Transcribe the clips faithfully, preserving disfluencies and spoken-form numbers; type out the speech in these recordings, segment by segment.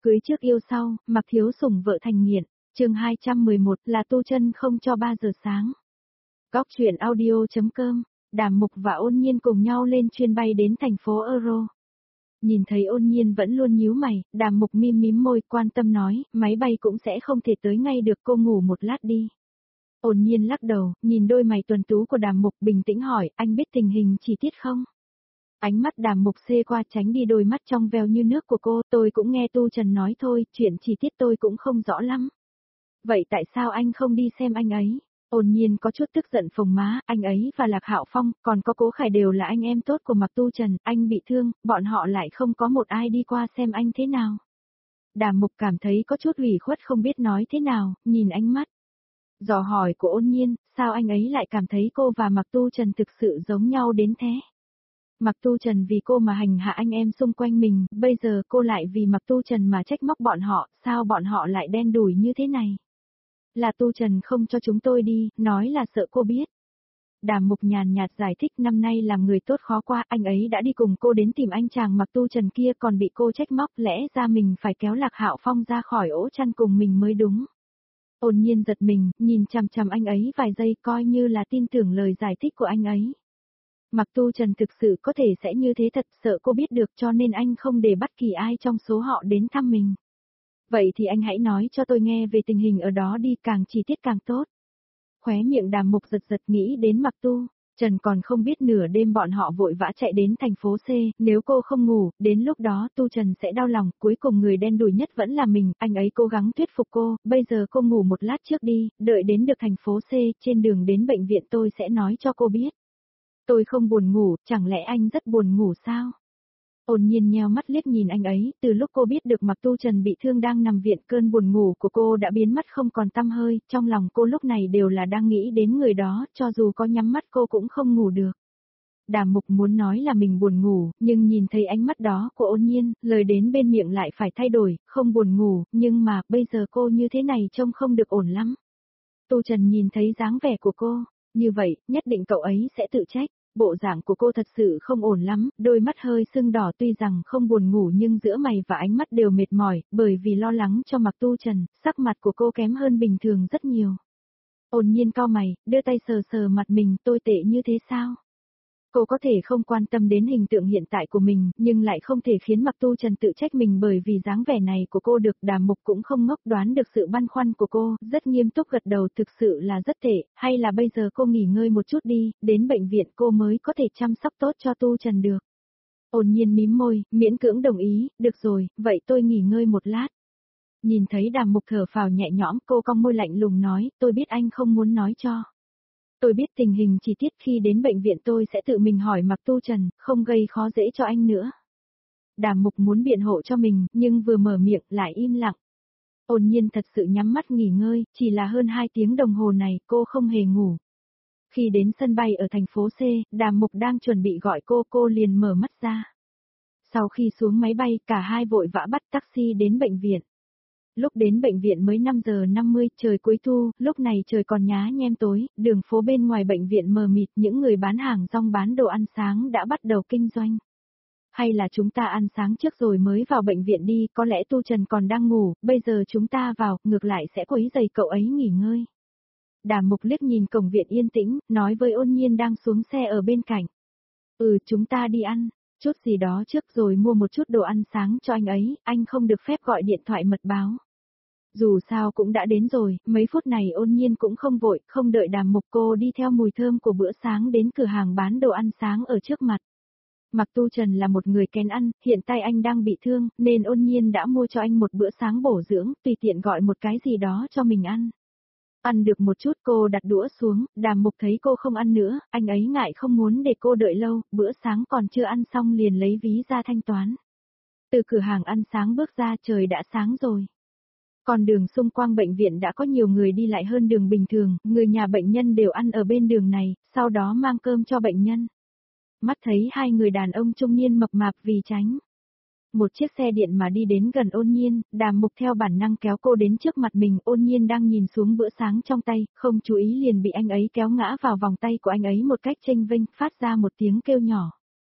cưới trước yêu sau, Mặc Thiếu Sủng vợ thành nghiện. Chương hai trăm mười một là tu chân không cho ba giờ sáng. Góc truyện audio.com, Đàm Mục và Ôn Nhiên cùng nhau lên chuyến bay đến thành phố Euro. Nhìn thấy Ôn Nhiên vẫn luôn nhíu mày, Đàm Mục mím mím môi quan tâm nói, máy bay cũng sẽ không thể tới ngay được, cô ngủ một lát đi. Ôn Nhiên lắc đầu, nhìn đôi mày tuần tú của Đàm Mục bình tĩnh hỏi, anh biết tình hình chi tiết không? Ánh mắt Đàm Mục xê qua tránh đi đôi mắt trong veo như nước của cô, tôi cũng nghe Tu Trần nói thôi, chuyện chi tiết tôi cũng không rõ lắm. Vậy tại sao anh không đi xem anh ấy? Ôn Nhiên có chút tức giận phồng má, anh ấy và Lạc Hạo Phong, còn có Cố Khải đều là anh em tốt của Mạc Tu Trần, anh bị thương, bọn họ lại không có một ai đi qua xem anh thế nào. Đàm Mục cảm thấy có chút ủy khuất không biết nói thế nào, nhìn ánh mắt. Dò hỏi của Ôn Nhiên, sao anh ấy lại cảm thấy cô và Mạc Tu Trần thực sự giống nhau đến thế? Mạc Tu Trần vì cô mà hành hạ anh em xung quanh mình, bây giờ cô lại vì Mạc Tu Trần mà trách móc bọn họ, sao bọn họ lại đen đủi như thế này? Là Tu Trần không cho chúng tôi đi, nói là sợ cô biết. Đàm Mục nhàn nhạt giải thích, năm nay làm người tốt khó qua, anh ấy đã đi cùng cô đến tìm anh chàng Mạc Tu Trần kia còn bị cô trách móc, lẽ ra mình phải kéo Lạc Hạo Phong ra khỏi ổ chăn cùng mình mới đúng. Ôn Nhiên giật mình, nhìn chằm chằm anh ấy vài giây coi như là tin tưởng lời giải thích của anh ấy. Mạc Tu Trần thực sự có thể sẽ như thế thật, sợ cô biết được cho nên anh không để bất kỳ ai trong số họ đến thăm mình. Vậy thì anh hãy nói cho tôi nghe về tình hình ở đó đi, càng chi tiết càng tốt. Khóe miệng Đàm Mục giật giật nghĩ đến Mạc Tu Trần, còn không biết nửa đêm bọn họ vội vã chạy đến thành phố C, nếu cô không ngủ, đến lúc đó Tu Trần sẽ đau lòng, cuối cùng người đen đủi nhất vẫn là mình, anh ấy cố gắng thuyết phục cô, bây giờ cô ngủ một lát trước đi, đợi đến được thành phố C, trên đường đến bệnh viện tôi sẽ nói cho cô biết. Tôi không buồn ngủ, chẳng lẽ anh rất buồn ngủ sao? Ôn Nhiên nheo mắt liếc nhìn anh ấy, từ lúc cô biết được Mạc Tu Trần bị thương đang nằm viện, cơn buồn ngủ của cô đã biến mất không còn tăm hơi, trong lòng cô lúc này đều là đang nghĩ đến người đó, cho dù có nhắm mắt cô cũng không ngủ được. Đàm Mục muốn nói là mình buồn ngủ, nhưng nhìn thấy ánh mắt đó của Ôn Nhiên, lời đến bên miệng lại phải thay đổi, không buồn ngủ, nhưng mà, bây giờ cô như thế này trông không được ổn lắm. Tu Trần nhìn thấy dáng vẻ của cô, như vậy, nhất định cậu ấy sẽ tự trách. Bộ dạng của cô thật sự không ổn lắm, đôi mắt hơi sưng đỏ, tuy rằng không buồn ngủ nhưng giữa mày và ánh mắt đều mệt mỏi, bởi vì lo lắng cho Mạc Tu Trần, sắc mặt của cô kém hơn bình thường rất nhiều. Ôn Nhiên cau mày, đưa tay sờ sờ mặt mình, tôi tệ như thế sao? Cô có thể không quan tâm đến hình tượng hiện tại của mình, nhưng lại không thể khiến Mạc Tu Trần tự trách mình bởi vì dáng vẻ này của cô được. Đàm Mục cũng không ngốc, đoán được sự băn khoăn của cô, rất nghiêm túc gật đầu, thực sự là rất tệ, hay là bây giờ cô nghỉ ngơi một chút đi, đến bệnh viện cô mới có thể chăm sóc tốt cho Tu Trần được. Ôn Nhiên mím môi, miễn cưỡng đồng ý, được rồi, vậy tôi nghỉ ngơi một lát. Nhìn thấy Đàm Mục thở phào nhẹ nhõm, cô cong môi lạnh lùng nói, tôi biết anh không muốn nói cho. Tôi biết tình hình chi tiết, khi đến bệnh viện tôi sẽ tự mình hỏi Mạc Tu Trần, không gây khó dễ cho anh nữa. Đàm Mục muốn biện hộ cho mình, nhưng vừa mở miệng lại im lặng. Ôn Nhiên thật sự nhắm mắt nghỉ ngơi, chỉ là hơn hai tiếng đồng hồ này cô không hề ngủ. Khi đến sân bay ở thành phố C, Đàm Mục đang chuẩn bị gọi cô, cô liền mở mắt ra. Sau khi xuống máy bay, cả hai vội vã bắt taxi đến bệnh viện. Lúc đến bệnh viện mới năm giờ năm mươi, trời cuối thu, lúc này trời còn nhá nhem tối, đường phố bên ngoài bệnh viện mờ mịt, những người bán hàng rong bán đồ ăn sáng đã bắt đầu kinh doanh. Hay là chúng ta ăn sáng trước rồi mới vào bệnh viện đi, có lẽ Tu Trần còn đang ngủ, bây giờ chúng ta vào, ngược lại sẽ quấy rầy cậu ấy nghỉ ngơi. Đàm Mục liếc nhìn cổng viện yên tĩnh, nói với Ôn Nhiên đang xuống xe ở bên cạnh. Ừ, chúng ta đi ăn chút gì đó trước rồi mua một chút đồ ăn sáng cho anh ấy, anh không được phép gọi điện thoại mật báo. Dù sao cũng đã đến rồi, mấy phút này Ôn Nhiên cũng không vội, không đợi Đàm Mục, cô đi theo mùi thơm của bữa sáng đến cửa hàng bán đồ ăn sáng ở trước mặt. Mạc Tu Trần là một người kén ăn, hiện tại anh đang bị thương, nên Ôn Nhiên đã mua cho anh một bữa sáng bổ dưỡng, tùy tiện gọi một cái gì đó cho mình ăn. Ăn được một chút cô đặt đũa xuống, Đàm Mục thấy cô không ăn nữa, anh ấy ngại không muốn để cô đợi lâu, bữa sáng còn chưa ăn xong liền lấy ví ra thanh toán. Từ cửa hàng ăn sáng bước ra trời đã sáng rồi. Còn đường xung quanh bệnh viện đã có nhiều người đi lại hơn đường bình thường, người nhà bệnh nhân đều ăn ở bên đường này, sau đó mang cơm cho bệnh nhân. Mắt thấy hai người đàn ông trung niên mập mạp vì tránh một chiếc xe điện mà đi đến gần Ôn Nhiên, Đàm Mục theo bản năng kéo cô đến trước mặt mình, Ôn Nhiên đang nhìn xuống bữa sáng trong tay, không chú ý liền bị anh ấy kéo ngã vào vòng tay của anh ấy một cách chênh vênh, phát ra một tiếng kêu nhỏ.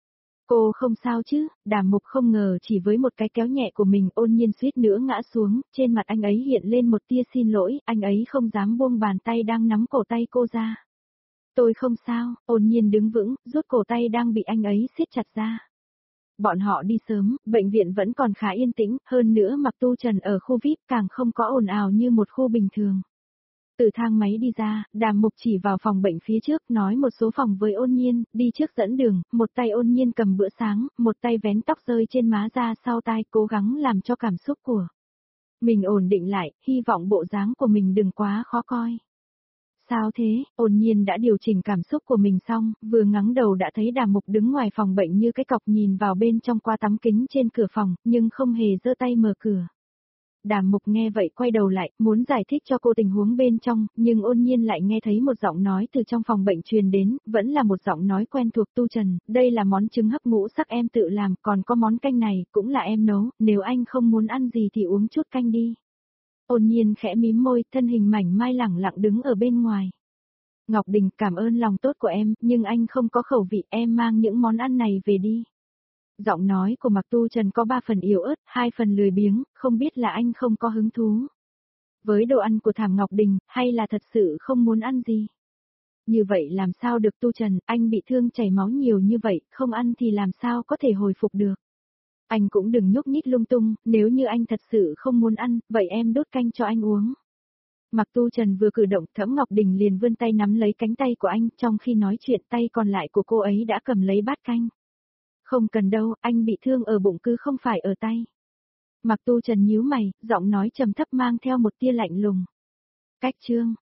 Cô không sao chứ, Đàm Mục không ngờ chỉ với một cái kéo nhẹ của mình Ôn Nhiên suýt nữa ngã xuống, trên mặt anh ấy hiện lên một tia xin lỗi, anh ấy không dám buông bàn tay đang nắm cổ tay cô ra. Tôi không sao, Ôn Nhiên đứng vững, rút cổ tay đang bị anh ấy siết chặt ra. Bọn họ đi sớm, bệnh viện vẫn còn khá yên tĩnh, hơn nữa Mạc Tu Trần ở khu vi ai pi càng không có ồn ào như một khu bình thường. Từ thang máy đi ra, Đàm Mục chỉ vào phòng bệnh phía trước nói một số phòng với Ôn Nhiên, đi trước dẫn đường, một tay Ôn Nhiên cầm bữa sáng, một tay vén tóc rơi trên má ra sau tai cố gắng làm cho cảm xúc của mình ổn định lại, hy vọng bộ dáng của mình đừng quá khó coi. Sao thế, Ôn Nhiên đã điều chỉnh cảm xúc của mình xong, vừa ngẩng đầu đã thấy Đàm Mục đứng ngoài phòng bệnh như cái cọc nhìn vào bên trong qua tấm kính trên cửa phòng, nhưng không hề giơ tay mở cửa. Đàm Mục nghe vậy quay đầu lại, muốn giải thích cho cô tình huống bên trong, nhưng Ôn Nhiên lại nghe thấy một giọng nói từ trong phòng bệnh truyền đến, vẫn là một giọng nói quen thuộc. Tu Trần, đây là món trứng hấp ngũ sắc em tự làm, còn có món canh này, cũng là em nấu, nếu anh không muốn ăn gì thì uống chút canh đi. Ôn Nhiên khẽ mím môi, thân hình mảnh mai lẳng lặng đứng ở bên ngoài. Ngọc Đình, cảm ơn lòng tốt của em, nhưng anh không có khẩu vị, em mang những món ăn này về đi. Giọng nói của Mạc Tu Trần có ba phần yếu ớt, hai phần lười biếng, không biết là anh không có hứng thú với đồ ăn của Thảm Ngọc Đình, hay là thật sự không muốn ăn gì. Như vậy làm sao được Tu Trần, anh bị thương chảy máu nhiều như vậy, không ăn thì làm sao có thể hồi phục được. Anh cũng đừng nhúc nhích lung tung, nếu như anh thật sự không muốn ăn, vậy em đốt canh cho anh uống. Mạc Tu Trần vừa cử động, Thẩm Ngọc Đình liền vươn tay nắm lấy cánh tay của anh, trong khi nói chuyện tay còn lại của cô ấy đã cầm lấy bát canh. Không cần đâu, anh bị thương ở bụng cứ không phải ở tay. Mạc Tu Trần nhíu mày, giọng nói trầm thấp mang theo một tia lạnh lùng. Cách chương